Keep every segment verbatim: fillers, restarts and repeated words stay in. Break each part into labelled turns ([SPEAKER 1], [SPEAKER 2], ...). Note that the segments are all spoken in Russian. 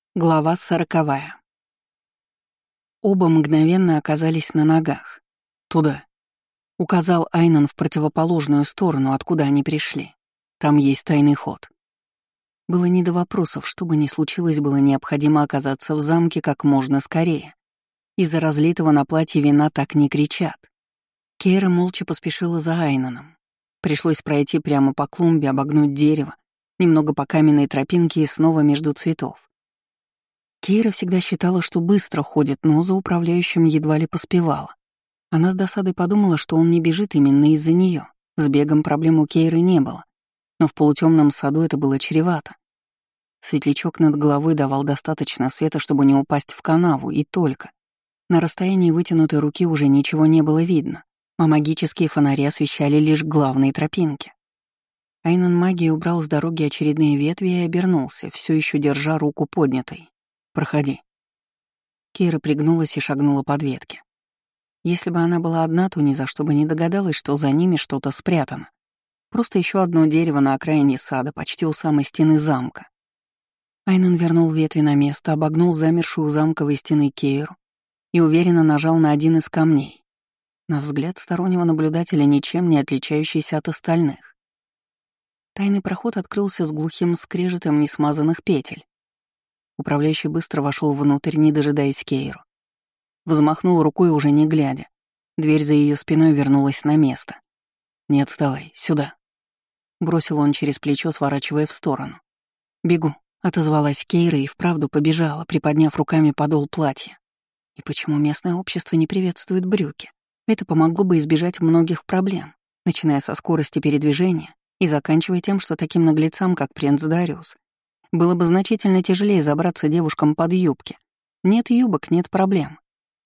[SPEAKER 1] Глава сороковая. Оба мгновенно оказались на ногах. «Туда», — указал Айнан в противоположную сторону, откуда они пришли. «Там есть тайный ход». Было не до вопросов, что бы ни случилось, было необходимо оказаться в замке как можно скорее. Из-за разлитого на платье вина так не кричат. Кейра молча поспешила за Айнаном. Пришлось пройти прямо по клумбе, обогнуть дерево, немного по каменной тропинке и снова между цветов. Кейра всегда считала, что быстро ходит, но за управляющим едва ли поспевала. Она с досадой подумала, что он не бежит именно из-за нее. С бегом проблем у Кейры не было, но в полутемном саду это было чревато. Светлячок над головой давал достаточно света, чтобы не упасть в канаву, и только. На расстоянии вытянутой руки уже ничего не было видно, а магические фонари освещали лишь главные тропинки. Айнан магией убрал с дороги очередные ветви и обернулся, все еще держа руку поднятой. «Проходи». Кейра пригнулась и шагнула под ветки. Если бы она была одна, то ни за что бы не догадалась, что за ними что-то спрятано. Просто еще одно дерево на окраине сада, почти у самой стены замка. Айнан вернул ветви на место, обогнул замершую у замковой стены Кейру и уверенно нажал на один из камней. На взгляд стороннего наблюдателя ничем не отличающийся от остальных. Тайный проход открылся с глухим скрежетом несмазанных петель. Управляющий быстро вошел внутрь, не дожидаясь Кейру. Взмахнул рукой, уже не глядя. Дверь за ее спиной вернулась на место. «Не отставай, сюда!» Бросил он через плечо, сворачивая в сторону. «Бегу», — отозвалась Кейра и вправду побежала, приподняв руками подол платья. И почему местное общество не приветствует брюки? Это помогло бы избежать многих проблем, начиная со скорости передвижения и заканчивая тем, что таким наглецам, как принц Дариус, было бы значительно тяжелее забраться девушкам под юбки. Нет юбок, нет проблем.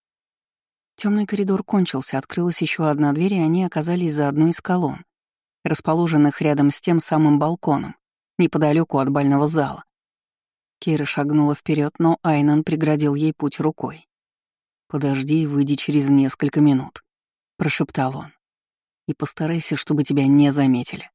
[SPEAKER 1] Темный коридор кончился, открылась еще одна дверь, и они оказались за одной из колонн, расположенных рядом с тем самым балконом, неподалеку от бального зала. Кейра шагнула вперед, но Айнан преградил ей путь рукой. «Подожди и выйди через несколько минут», — прошептал он. «И постарайся, чтобы тебя не заметили».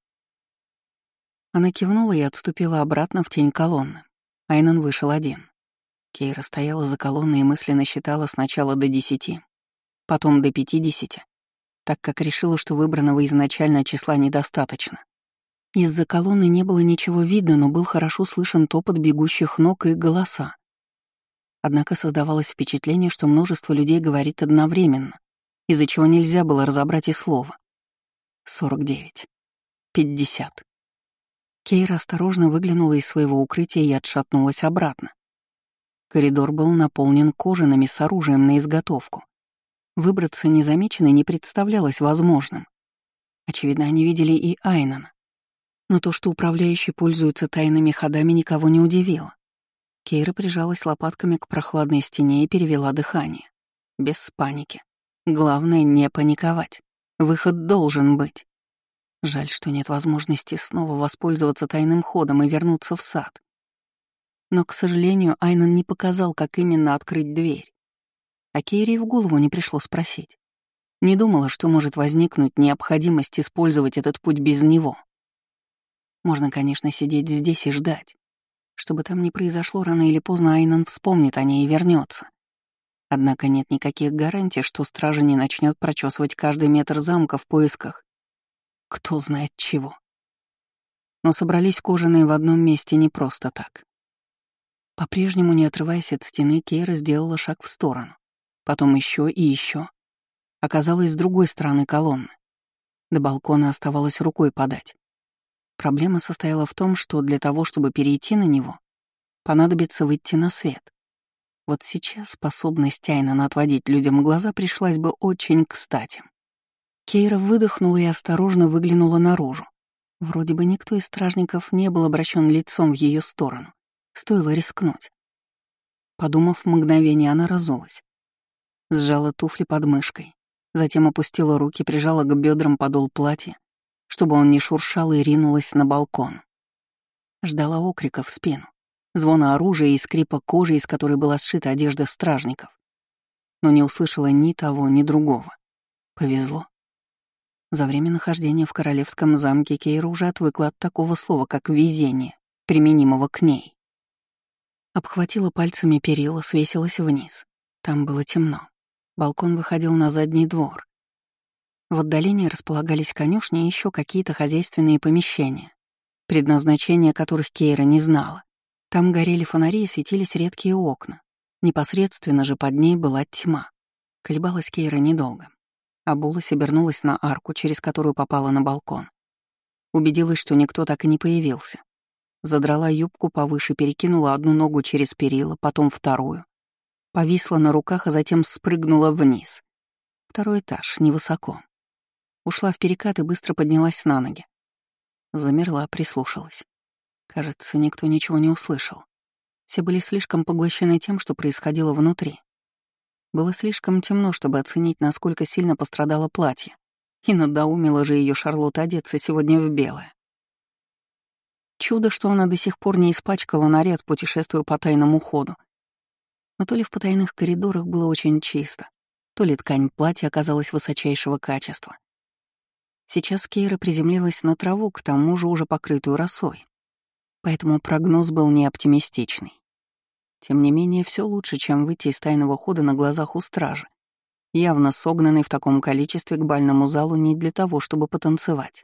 [SPEAKER 1] Она кивнула и отступила обратно в тень колонны. Айнан вышел один. Кейра стояла за колонной и мысленно считала сначала до десяти, потом до пятидесяти, так как решила, что выбранного изначально числа недостаточно. Из-за колонны не было ничего видно, но был хорошо слышен топот бегущих ног и голоса. Однако создавалось впечатление, что множество людей говорит одновременно, из-за чего нельзя было разобрать и слова. сорок девять. пятьдесят. Кейра осторожно выглянула из своего укрытия и отшатнулась обратно. Коридор был наполнен кожаными с оружием на изготовку. Выбраться незамеченной не представлялось возможным. Очевидно, они видели и Айнана. Но то, что управляющий пользуется тайными ходами, никого не удивило. Кейра прижалась лопатками к прохладной стене и перевела дыхание. Без паники. Главное — не паниковать. Выход должен быть. Жаль, что нет возможности снова воспользоваться тайным ходом и вернуться в сад. Но, к сожалению, Айнан не показал, как именно открыть дверь. А Кейре и в голову не пришло спросить. Не думала, что может возникнуть необходимость использовать этот путь без него. Можно, конечно, сидеть здесь и ждать. Что бы там ни произошло, рано или поздно Айнан вспомнит о ней и вернется. Однако нет никаких гарантий, что стража не начнет прочесывать каждый метр замка в поисках кто знает чего. Но собрались кожаные в одном месте не просто так. По-прежнему, не отрываясь от стены, Кейра сделала шаг в сторону. Потом еще и еще. Оказалась с другой стороны колонны. До балкона оставалось рукой подать. Проблема состояла в том, что для того, чтобы перейти на него, понадобится выйти на свет. Вот сейчас способность Айнана отводить людям глаза пришлась бы очень кстати. Кейра выдохнула и осторожно выглянула наружу. Вроде бы никто из стражников не был обращен лицом в ее сторону. Стоило рискнуть. Подумав мгновение, она разулась. Сжала туфли под мышкой, затем опустила руки, прижала к бедрам подол платья, чтобы он не шуршал, и ринулась на балкон. Ждала окрика в спину, звона оружия и скрипа кожи, из которой была сшита одежда стражников. Но не услышала ни того, ни другого. Повезло. За время нахождения в королевском замке Кейра уже отвыкла от такого слова, как «везение», применимого к ней. Обхватила пальцами перила, свесилась вниз. Там было темно. Балкон выходил на задний двор. В отдалении располагались конюшни и еще какие-то хозяйственные помещения, предназначения которых Кейра не знала. Там горели фонари и светились редкие окна. Непосредственно же под ней была тьма. Колебалась Кейра недолго. Обулась, обернулась на арку, через которую попала на балкон. Убедилась, что никто так и не появился. Задрала юбку повыше, перекинула одну ногу через перила, потом вторую. Повисла на руках, а затем спрыгнула вниз. Второй этаж, невысоко. Ушла в перекат и быстро поднялась на ноги. Замерла, прислушалась. Кажется, никто ничего не услышал. Все были слишком поглощены тем, что происходило внутри. Было слишком темно, чтобы оценить, насколько сильно пострадало платье. И надоумила же ее Шарлотта одеться сегодня в белое. Чудо, что она до сих пор не испачкала наряд, путешествуя по тайному ходу. Но то ли в потайных коридорах было очень чисто, то ли ткань платья оказалась высочайшего качества. Сейчас Кейра приземлилась на траву, к тому же уже покрытую росой. Поэтому прогноз был неоптимистичный. Тем не менее, все лучше, чем выйти из тайного хода на глазах у стражи, явно согнанный в таком количестве к бальному залу не для того, чтобы потанцевать.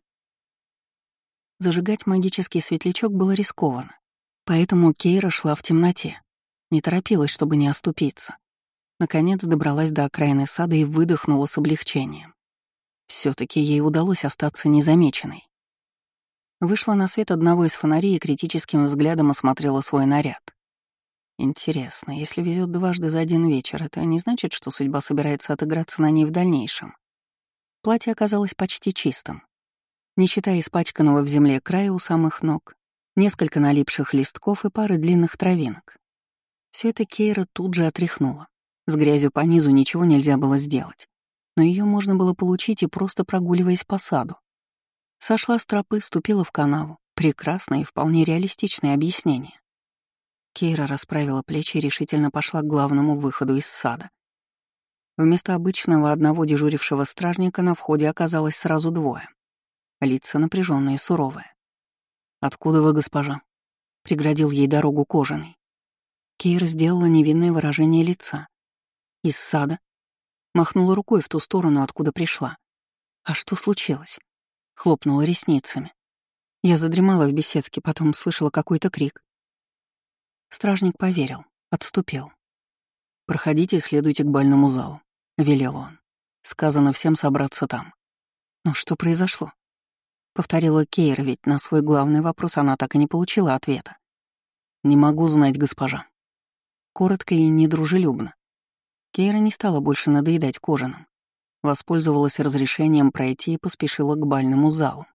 [SPEAKER 1] Зажигать магический светлячок было рискованно, поэтому Кейра шла в темноте, не торопилась, чтобы не оступиться. Наконец добралась до окраины сада и выдохнула с облегчением. все таки ей удалось остаться незамеченной. Вышла на свет одного из фонарей и критическим взглядом осмотрела свой наряд. Интересно, если везет дважды за один вечер, это не значит, что судьба собирается отыграться на ней в дальнейшем. Платье оказалось почти чистым. Не считая испачканного в земле края у самых ног, несколько налипших листков и пары длинных травинок. Все это Кейра тут же отряхнула. С грязью по низу ничего нельзя было сделать, но ее можно было получить и просто прогуливаясь по саду. Сошла с тропы, ступила в канаву. Прекрасное и вполне реалистичное объяснение. Кейра расправила плечи и решительно пошла к главному выходу из сада. Вместо обычного одного дежурившего стражника на входе оказалось сразу двое. Лица напряженные, суровые. «Откуда вы, госпожа?» — преградил ей дорогу кожаный. Кейра сделала невинное выражение лица. «Из сада?» Махнула рукой в ту сторону, откуда пришла. «А что случилось?» — хлопнула ресницами. Я задремала в беседке, потом слышала какой-то крик. Стражник поверил, отступил. «Проходите и следуйте к бальному залу», — велел он. «Сказано всем собраться там». «Но что произошло?» — повторила Кейра, ведь на свой главный вопрос она так и не получила ответа. «Не могу знать, госпожа». Коротко и недружелюбно. Кейра не стала больше надоедать кожаным. Воспользовалась разрешением пройти и поспешила к бальному залу.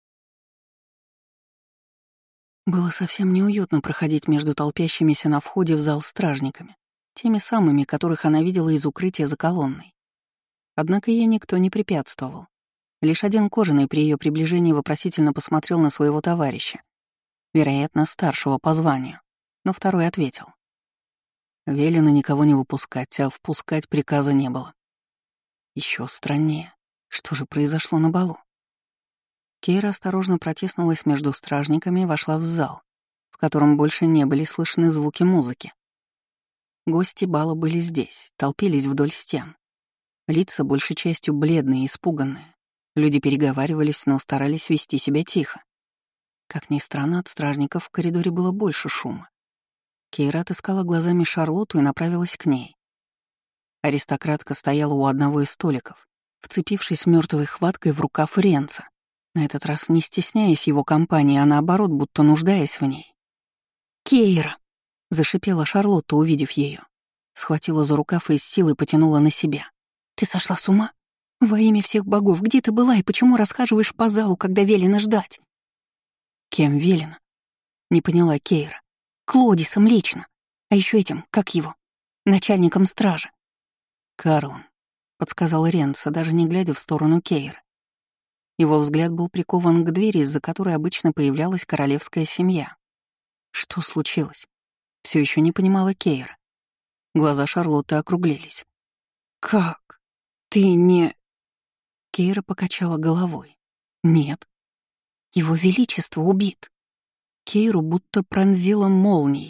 [SPEAKER 1] Было совсем неуютно проходить между толпящимися на входе в зал стражниками, теми самыми, которых она видела из укрытия за колонной. Однако ей никто не препятствовал. Лишь один кожаный при ее приближении вопросительно посмотрел на своего товарища, вероятно, старшего по званию, но второй ответил. Велено никого не выпускать, а впускать приказа не было. Еще страннее. Что же произошло на балу? Кейра осторожно протиснулась между стражниками и вошла в зал, в котором больше не были слышны звуки музыки. Гости бала были здесь, толпились вдоль стен. Лица большей частью бледные и испуганные. Люди переговаривались, но старались вести себя тихо. Как ни странно, от стражников в коридоре было больше шума. Кейра отыскала глазами Шарлотту и направилась к ней. Аристократка стояла у одного из столиков, вцепившись мертвой хваткой в рукав Ренца, на этот раз не стесняясь его компании, а наоборот, будто нуждаясь в ней. «Кейра!» — зашипела Шарлотта, увидев ее. Схватила за рукав и с силой потянула на себя. «Ты сошла с ума? Во имя всех богов, где ты была и почему расхаживаешь по залу, когда велено ждать?» «Кем велено?» — не поняла Кейра. «Клодисом лично. А еще этим, как его, начальником стражи». «Карлом», — подсказал Ренца, даже не глядя в сторону Кейры. Его взгляд был прикован к двери, из-за которой обычно появлялась королевская семья. Что случилось? Все еще не понимала Кейра. Глаза Шарлотты округлились. «Как? Ты не...» Кейра покачала головой. «Нет. Его Величество убит». Кейру будто пронзила молнией.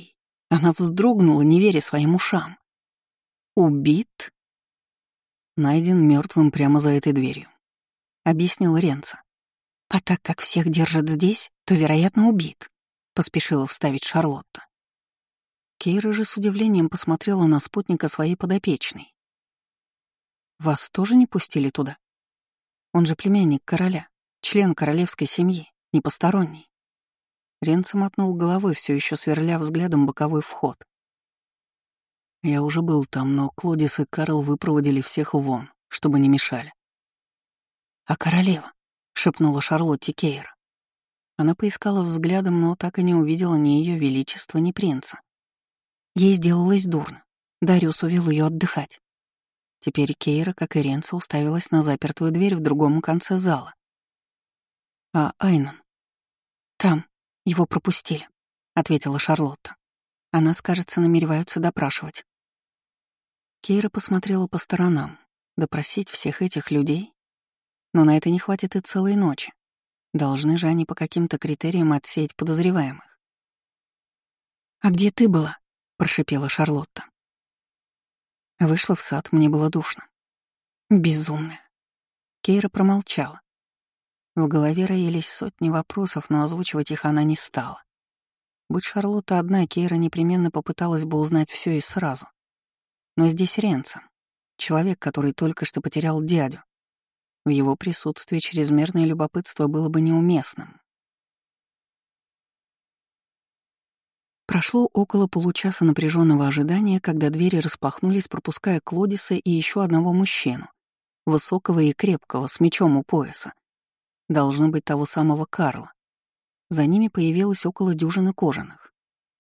[SPEAKER 1] Она вздрогнула, не веря своим ушам. «Убит?» «Найден мертвым прямо за этой дверью», — объяснил Ренцо. «А так как всех держат здесь, то, вероятно, убит», — поспешила вставить Шарлотта. Кейра же с удивлением посмотрела на спутника своей подопечной. «Вас тоже не пустили туда? Он же племянник короля, член королевской семьи, не посторонний». Ренцо мотнул головой, все еще сверля взглядом боковой вход. «Я уже был там, но Клодис и Карл выпроводили всех вон, чтобы не мешали». «А королева?» — шепнула Шарлотте Кейра. Она поискала взглядом, но так и не увидела ни ее величества, ни принца. Ей сделалось дурно. Дариус увел ее отдыхать. Теперь Кейра, как и Ренцо, уставилась на запертую дверь в другом конце зала. «А Айнан?» «Там. Его пропустили», — ответила Шарлотта. «А нас, кажется, намереваются допрашивать». Кейра посмотрела по сторонам. Допросить всех этих людей? Но на это не хватит и целой ночи. Должны же они по каким-то критериям отсеять подозреваемых. «А где ты была?» — прошипела Шарлотта. Вышла в сад, мне было душно. Безумная. Кейра промолчала. В голове роились сотни вопросов, но озвучивать их она не стала. Будь Шарлотта одна, Кейра непременно попыталась бы узнать все и сразу. Но здесь Ренцо, человек, который только что потерял дядю. В его присутствии чрезмерное любопытство было бы неуместным. Прошло около получаса напряженного ожидания, когда двери распахнулись, пропуская Клодиса и еще одного мужчину, высокого и крепкого, с мечом у пояса. Должно быть того самого Карла. За ними появилось около дюжины кожаных.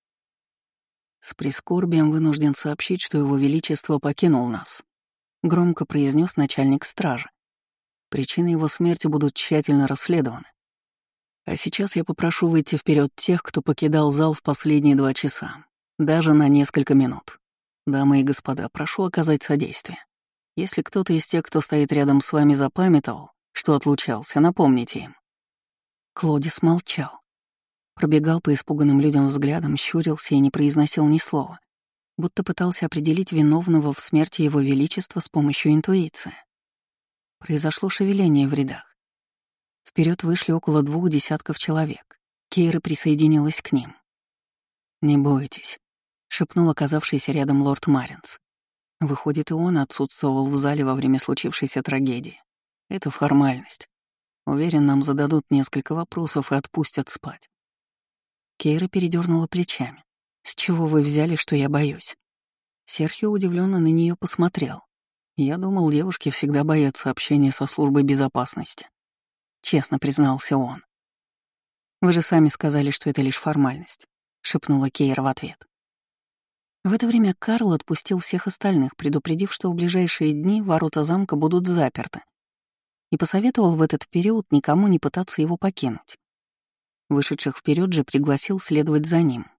[SPEAKER 1] «С прискорбием вынужден сообщить, что его величество покинул нас», — громко произнес начальник стражи. «Причины его смерти будут тщательно расследованы. А сейчас я попрошу выйти вперед тех, кто покидал зал в последние два часа, даже на несколько минут. Дамы и господа, прошу оказать содействие. Если кто-то из тех, кто стоит рядом с вами, запамятовал, что отлучался, напомните им». Клодис молчал. Пробегал по испуганным людям взглядом, щурился и не произносил ни слова, будто пытался определить виновного в смерти его величества с помощью интуиции. Произошло шевеление в рядах. Вперед вышли около двух десятков человек. Кейра присоединилась к ним. «Не бойтесь», — шепнул оказавшийся рядом лорд Маринс. Выходит, и он отсутствовал в зале во время случившейся трагедии. Это формальность. Уверен, нам зададут несколько вопросов и отпустят спать. Кейра передернула плечами. «С чего вы взяли, что я боюсь?» Серхио удивленно на нее посмотрел. «Я думал, девушки всегда боятся общения со службой безопасности», — честно признался он. «Вы же сами сказали, что это лишь формальность», — шепнула Кейра в ответ. В это время Карл отпустил всех остальных, предупредив, что в ближайшие дни ворота замка будут заперты, и посоветовал в этот период никому не пытаться его покинуть. Вышедших вперед же пригласил следовать за ним.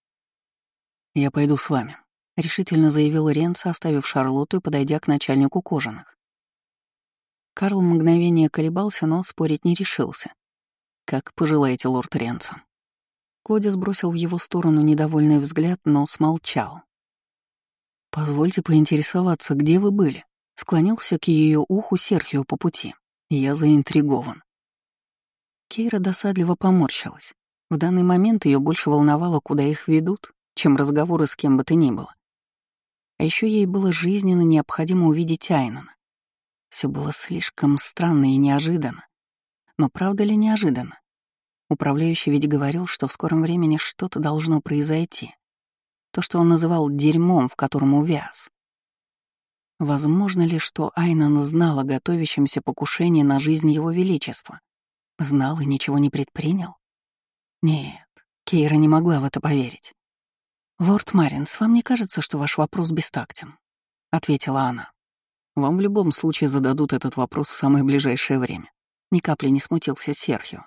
[SPEAKER 1] «Я пойду с вами», — решительно заявил Ренцо, оставив Шарлотту и подойдя к начальнику кожаных. Карл мгновение колебался, но спорить не решился. «Как пожелаете, лорд Ренцо». Клодис бросил в его сторону недовольный взгляд, но смолчал. «Позвольте поинтересоваться, где вы были?» — склонился к ее уху Серхио по пути. «Я заинтригован». Кейра досадливо поморщилась. В данный момент ее больше волновало, куда их ведут, чем разговоры с кем бы то ни было. А еще ей было жизненно необходимо увидеть Айнана. Все было слишком странно и неожиданно. Но правда ли неожиданно? Управляющий ведь говорил, что в скором времени что-то должно произойти. То, что он называл дерьмом, в котором увяз. Возможно ли, что Айнан знал о готовящемся покушении на жизнь его величества? Знал и ничего не предпринял? Нет, Кейра не могла в это поверить. «Лорд Маринс, вам не кажется, что ваш вопрос бестактен?» — ответила она. «Вам в любом случае зададут этот вопрос в самое ближайшее время». Ни капли не смутился Серхио.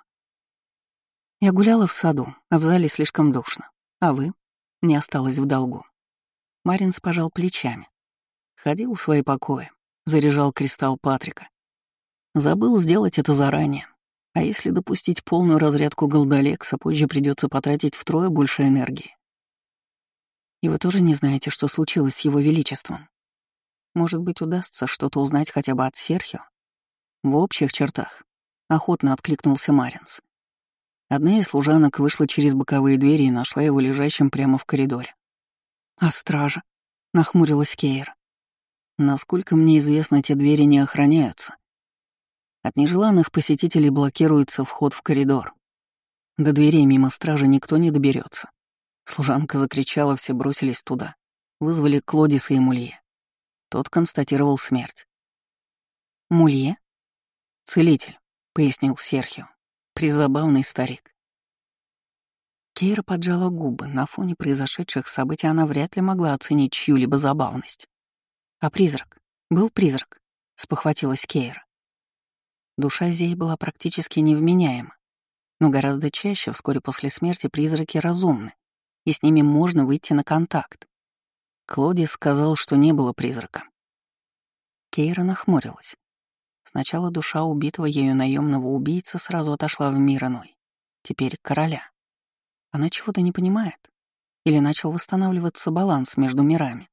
[SPEAKER 1] «Я гуляла в саду, а в зале слишком душно. А вы?» Не осталось в долгу. Маринс пожал плечами. Ходил в свои покои, заряжал кристалл Патрика. Забыл сделать это заранее. А если допустить полную разрядку Голдалекса, позже придется потратить втрое больше энергии. И вы тоже не знаете, что случилось с его величеством? Может быть, удастся что-то узнать хотя бы от Серхио? В общих чертах. Охотно откликнулся Маринс. Одна из служанок вышла через боковые двери и нашла его лежащим прямо в коридоре. «А стража?» — нахмурилась Кейра. «Насколько мне известно, те двери не охраняются. От нежеланных посетителей блокируется вход в коридор. До дверей мимо стражи никто не доберется. Служанка закричала, все бросились туда. Вызвали Клодиса и Мулье. Тот констатировал смерть. «Мулье?» «Целитель», — пояснил Серхио. «Призабавный старик». Кейра поджала губы. На фоне произошедших событий она вряд ли могла оценить чью-либо забавность. «А призрак? Был призрак?» — спохватилась Кейра. Душа Зей была практически невменяема, но гораздо чаще, вскоре после смерти, призраки разумны, и с ними можно выйти на контакт. Клодис сказал, что не было призрака. Кейра нахмурилась. Сначала душа убитого ею наемного убийцы сразу отошла в мир иной. Теперь короля. Она чего-то не понимает? Или начал восстанавливаться баланс между мирами?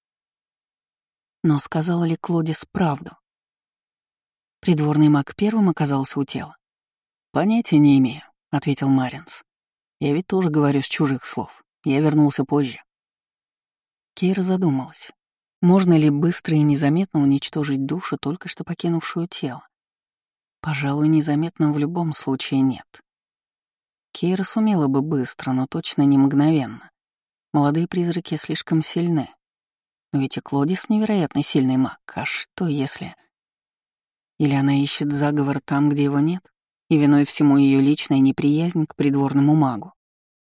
[SPEAKER 1] Но сказала ли Клодис правду? Придворный маг первым оказался у тела. «Понятия не имею», — ответил Маринс. «Я ведь тоже говорю с чужих слов. Я вернулся позже». Кейра задумалась. Можно ли быстро и незаметно уничтожить душу, только что покинувшую тело? Пожалуй, незаметно в любом случае нет. Кейра сумела бы быстро, но точно не мгновенно. Молодые призраки слишком сильны. Но ведь и Клодис невероятно сильный маг. А что если... Или она ищет заговор там, где его нет, и виной всему ее личная неприязнь к придворному магу?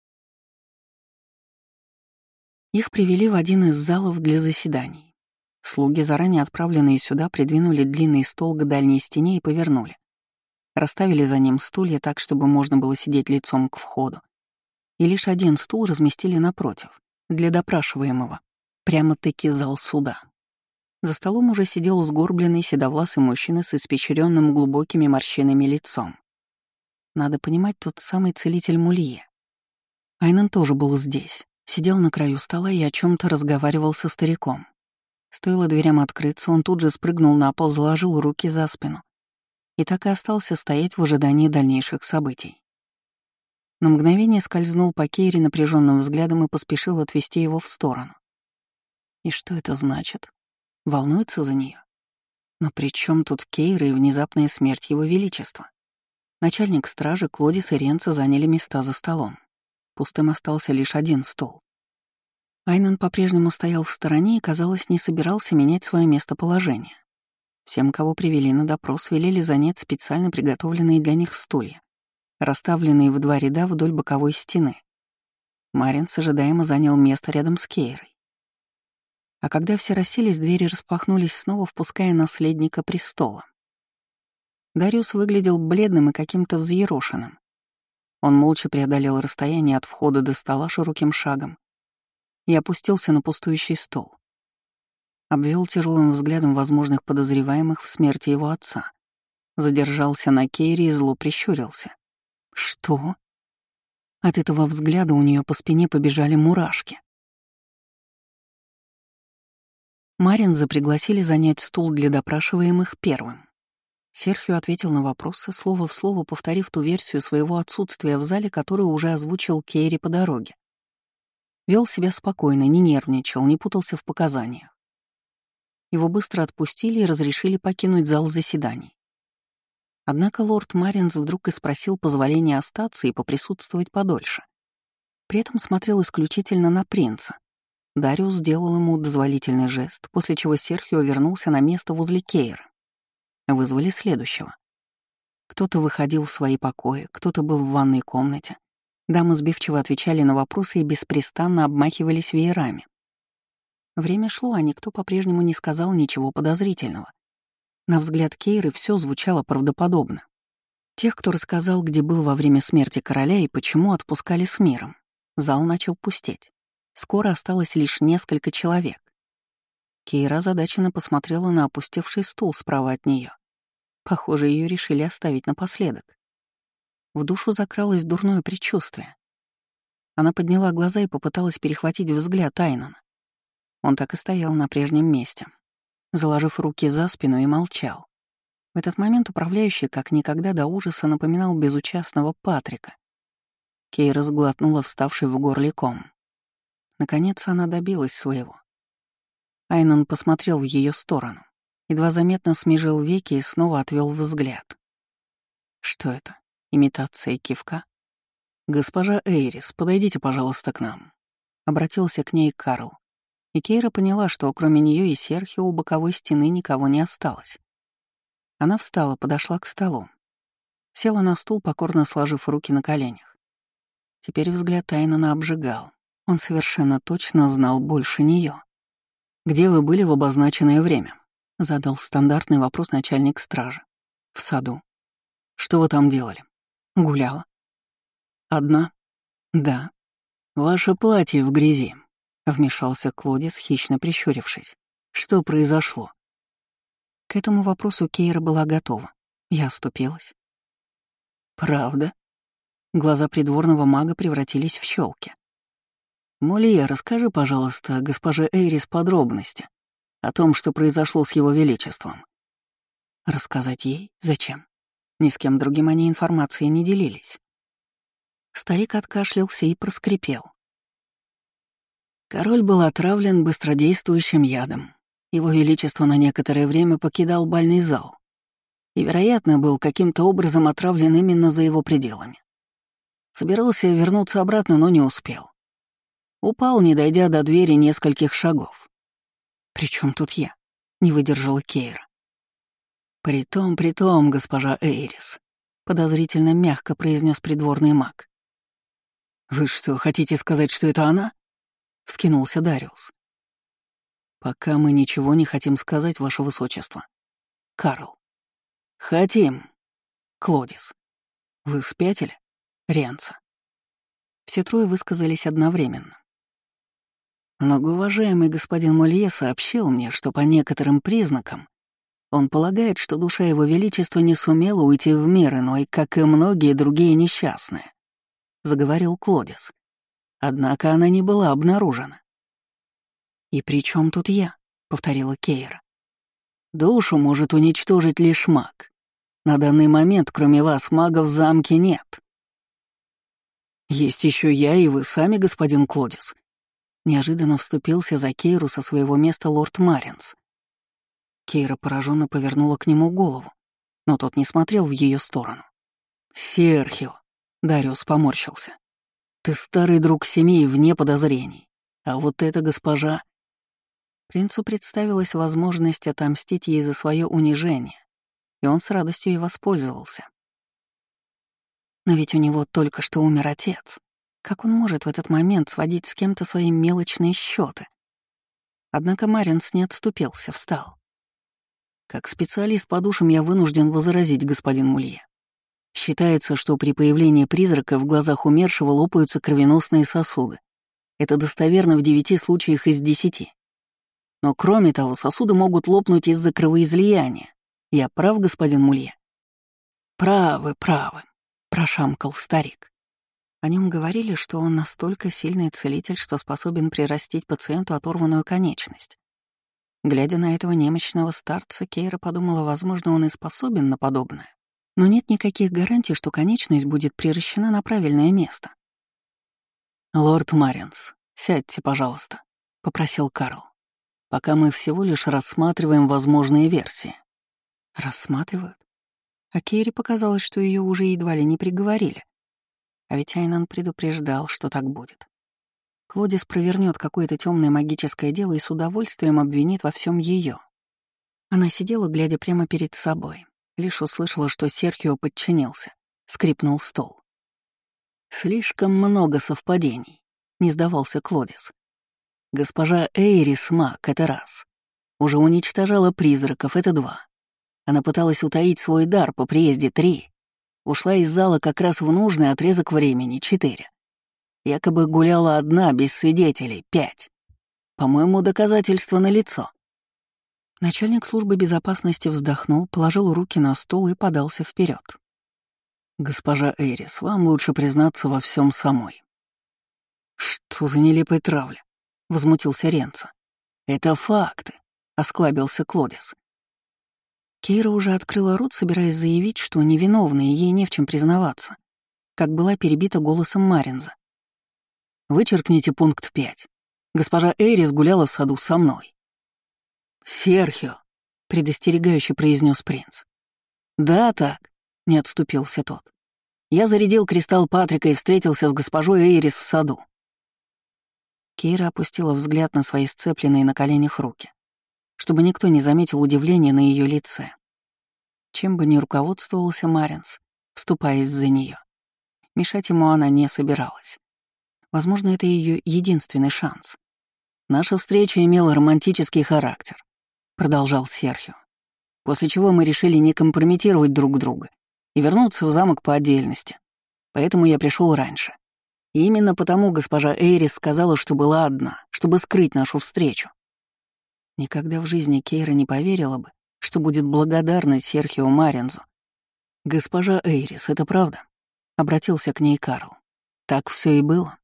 [SPEAKER 1] Их привели в один из залов для заседаний. Слуги, заранее отправленные сюда, придвинули длинный стол к дальней стене и повернули. Расставили за ним стулья так, чтобы можно было сидеть лицом к входу. И лишь один стул разместили напротив, для допрашиваемого. Прямо-таки зал суда. За столом уже сидел сгорбленный седовласый мужчина с испещренным глубокими морщинами лицом. Надо понимать, тот самый целитель Мулье. Айнан тоже был здесь, сидел на краю стола и о чем-то разговаривал со стариком. Стоило дверям открыться, он тут же спрыгнул на пол, заложил руки за спину и так и остался стоять в ожидании дальнейших событий. На мгновение скользнул по Кейре напряженным взглядом и поспешил отвести его в сторону. И что это значит? Волнуется за нее? Но при чем тут Кейра и внезапная смерть его величества? Начальник стражи Клодис и Ренцо заняли места за столом. Пустым остался лишь один стол. Айнан по-прежнему стоял в стороне и, казалось, не собирался менять свое местоположение. Всем, кого привели на допрос, велели занять специально приготовленные для них стулья, расставленные в два ряда вдоль боковой стены. Маринс ожидаемо занял место рядом с Кейрой. А когда все расселись, двери распахнулись снова, впуская наследника престола. Дариус выглядел бледным и каким-то взъерошенным. Он молча преодолел расстояние от входа до стола широким шагом и опустился на пустующий стол. Обвел тяжелым взглядом возможных подозреваемых в смерти его отца. Задержался на Кейре и зло прищурился. Что? От этого взгляда у нее по спине побежали мурашки. Маринза пригласили занять стул для допрашиваемых первым. Серхио ответил на вопросы, слово в слово повторив ту версию своего отсутствия в зале, которую уже озвучил Кейре по дороге. Вел себя спокойно, не нервничал, не путался в показаниях. Его быстро отпустили и разрешили покинуть зал заседаний. Однако лорд Маринз вдруг и спросил позволения остаться и поприсутствовать подольше. При этом смотрел исключительно на принца. Дариус сделал ему дозволительный жест, после чего Серхио вернулся на место возле Кейры. Вызвали следующего. Кто-то выходил в свои покои, кто-то был в ванной комнате. Дамы сбивчиво отвечали на вопросы и беспрестанно обмахивались веерами. Время шло, а никто по-прежнему не сказал ничего подозрительного. На взгляд Кейры все звучало правдоподобно. Тех, кто рассказал, где был во время смерти короля и почему, отпускали с миром. Зал начал пустеть. Скоро осталось лишь несколько человек. Кейра озадаченно посмотрела на опустевший стул справа от нее. Похоже, ее решили оставить напоследок. В душу закралось дурное предчувствие. Она подняла глаза и попыталась перехватить взгляд Айнана. Он так и стоял на прежнем месте, заложив руки за спину, и молчал. В этот момент управляющий как никогда до ужаса напоминал безучастного Патрика. Кейра сглотнула вставший в горле ком. Наконец она добилась своего. Айнан посмотрел в ее сторону, едва заметно смежил веки и снова отвел взгляд. Что это? Имитация кивка? «Госпожа Эйрис, подойдите, пожалуйста, к нам», — обратился к ней Карл. И Кейра поняла, что кроме нее и Серхио у боковой стены никого не осталось. Она встала, подошла к столу. Села на стул, покорно сложив руки на коленях. Теперь взгляд Айнана обжигал. Он совершенно точно знал больше нее. «Где вы были в обозначенное время?» — задал стандартный вопрос начальник стражи. «В саду». «Что вы там делали?» «Гуляла». «Одна?» «Да». «Ваше платье в грязи», — вмешался Клодис, хищно прищурившись. «Что произошло?» К этому вопросу Кейра была готова. Я оступилась. «Правда?» Глаза придворного мага превратились в щелки. «Молье, расскажи, пожалуйста, госпоже Эйрис подробности о том, что произошло с его величеством». Рассказать ей? Зачем? Ни с кем другим они информацией не делились. Старик откашлялся и проскрипел. Король был отравлен быстродействующим ядом. Его Величество на некоторое время покидал бальный зал и, вероятно, был каким-то образом отравлен именно за его пределами. Собирался вернуться обратно, но не успел. Упал, не дойдя до двери нескольких шагов. «При чем тут я?» — не выдержала Кейра. «Притом, притом, госпожа Эйрис», — подозрительно мягко произнес придворный маг. «Вы что, хотите сказать, что это она?» — вскинулся Дариус. «Пока мы ничего не хотим сказать, ваше высочество. Карл». «Хотим». Клодис. «Вы спятили?» Ренца. Все трое высказались одновременно. Многоуважаемый господин Молье сообщил мне, что по некоторым признакам он полагает, что душа его величества не сумела уйти в мир иной, как и многие другие несчастные, — заговорил Клодис. Однако она не была обнаружена. «И при чем тут я?» — повторила Кейра. «Душу может уничтожить лишь маг. На данный момент, кроме вас, магов в замке нет». «Есть еще я и вы сами, господин Клодис». Неожиданно вступился за Кейру со своего места лорд Маринс. Кейра пораженно повернула к нему голову, но тот не смотрел в ее сторону. «Серхио», — Дариус поморщился, — «ты старый друг семьи вне подозрений, а вот эта госпожа...» Принцу представилась возможность отомстить ей за свое унижение, и он с радостью и воспользовался. Но ведь у него только что умер отец. Как он может в этот момент сводить с кем-то свои мелочные счеты? Однако Маринс не отступился, встал. Как специалист по душам я вынужден возразить, господин Мулье. Считается, что при появлении призрака в глазах умершего лопаются кровеносные сосуды. Это достоверно в девяти случаях из десяти. Но кроме того, сосуды могут лопнуть из-за кровоизлияния. Я прав, господин Мулье? Правы, правы, прошамкал старик. О нем говорили, что он настолько сильный целитель, что способен прирастить пациенту оторванную конечность. Глядя на этого немощного старца, Кейра подумала, возможно, он и способен на подобное. Но нет никаких гарантий, что конечность будет приращена на правильное место. «Лорд Маринс, сядьте, пожалуйста», — попросил Карл. «Пока мы всего лишь рассматриваем возможные версии». «Рассматривают?» А Кейре показалось, что ее уже едва ли не приговорили. А ведь Айнан предупреждал, что так будет. Клодис провернет какое-то темное магическое дело и с удовольствием обвинит во всем ее. Она сидела, глядя прямо перед собой. Лишь услышала, что Серхио подчинился. Скрипнул стол. «Слишком много совпадений», — не сдавался Клодис. «Госпожа Эйрис маг — это раз. Уже уничтожала призраков — это два. Она пыталась утаить свой дар по приезде — три. Ушла из зала как раз в нужный отрезок времени — четыре. Якобы гуляла одна, без свидетелей — пять. По-моему, доказательства налицо». Начальник службы безопасности вздохнул, положил руки на стол и подался вперед. «Госпожа Эйрис, вам лучше признаться во всем самой». «Что за нелепая травля?» — возмутился Ренцо. «Это факты», — осклабился Клодис. Кейра уже открыла рот, собираясь заявить, что невиновна и ей не в чем признаваться, как была перебита голосом Маринза. «Вычеркните пункт пять. Госпожа Эйрис гуляла в саду со мной». «Серхио», — предостерегающе произнес принц. «Да, так», — не отступился тот. «Я зарядил кристалл Патрика и встретился с госпожой Эйрис в саду». Кейра опустила взгляд на свои сцепленные на коленях руки, чтобы никто не заметил удивления на ее лице. Чем бы ни руководствовался Маринс, вступаясь за нее, мешать ему она не собиралась. Возможно, это ее единственный шанс. «Наша встреча имела романтический характер», — продолжал Серхио, «после чего мы решили не компрометировать друг друга и вернуться в замок по отдельности. Поэтому я пришел раньше. И именно потому госпожа Эйрис сказала, что была одна, чтобы скрыть нашу встречу». Никогда в жизни Кейра не поверила бы, что будет благодарна Серхио Маринзу. «Госпожа Эйрис, это правда?» — обратился к ней Карл. «Так все и было?»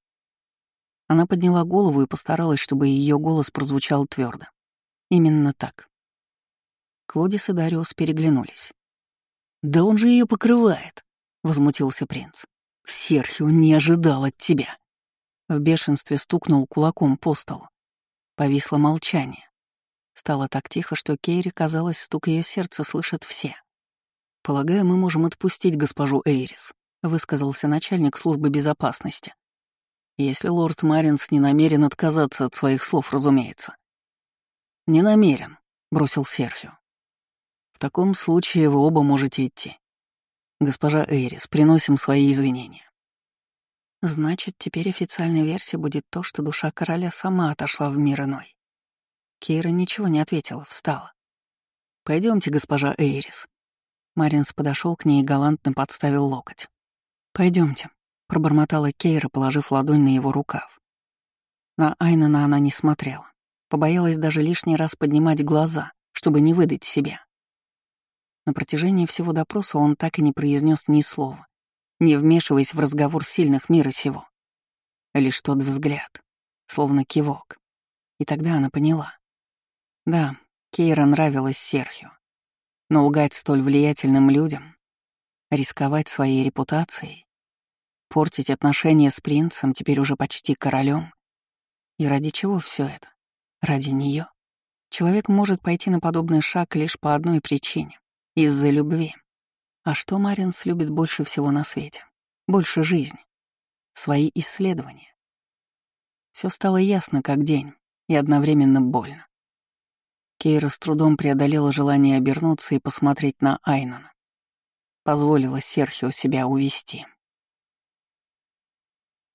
[SPEAKER 1] Она подняла голову и постаралась, чтобы ее голос прозвучал твердо. Именно так. Клодис и Дариус переглянулись. «Да он же ее покрывает!» — возмутился принц. «Серхио не ожидал от тебя!» В бешенстве стукнул кулаком по столу. Повисло молчание. Стало так тихо, что Кейре казалось, стук ее сердца слышат все. «Полагаю, мы можем отпустить госпожу Эйрис», — высказался начальник службы безопасности. «Если лорд Маринс не намерен отказаться от своих слов, разумеется». «Не намерен», — бросил Серхио. «В таком случае вы оба можете идти. Госпожа Эйрис, приносим свои извинения». Значит, теперь официальной версией будет то, что душа короля сама отошла в мир иной. Кейра ничего не ответила, встала. Пойдемте, госпожа Эйрис. Маринс подошел к ней и галантно подставил локоть. Пойдемте, пробормотала Кейра, положив ладонь на его рукав. На Айнена она не смотрела. Побоялась даже лишний раз поднимать глаза, чтобы не выдать себя. На протяжении всего допроса он так и не произнес ни слова, не вмешиваясь в разговор сильных мира сего. Лишь тот взгляд, словно кивок. И тогда она поняла. Да, Кейра нравилась Серхио, но лгать столь влиятельным людям, рисковать своей репутацией, портить отношения с принцем, теперь уже почти королем. И ради чего все это? Ради нее. Человек может пойти на подобный шаг лишь по одной причине — из-за любви. А что Маринс любит больше всего на свете? Больше жизни. Свои исследования. Все стало ясно как день и одновременно больно. Кейра с трудом преодолела желание обернуться и посмотреть на Айнена. Позволила Серхио себя увести.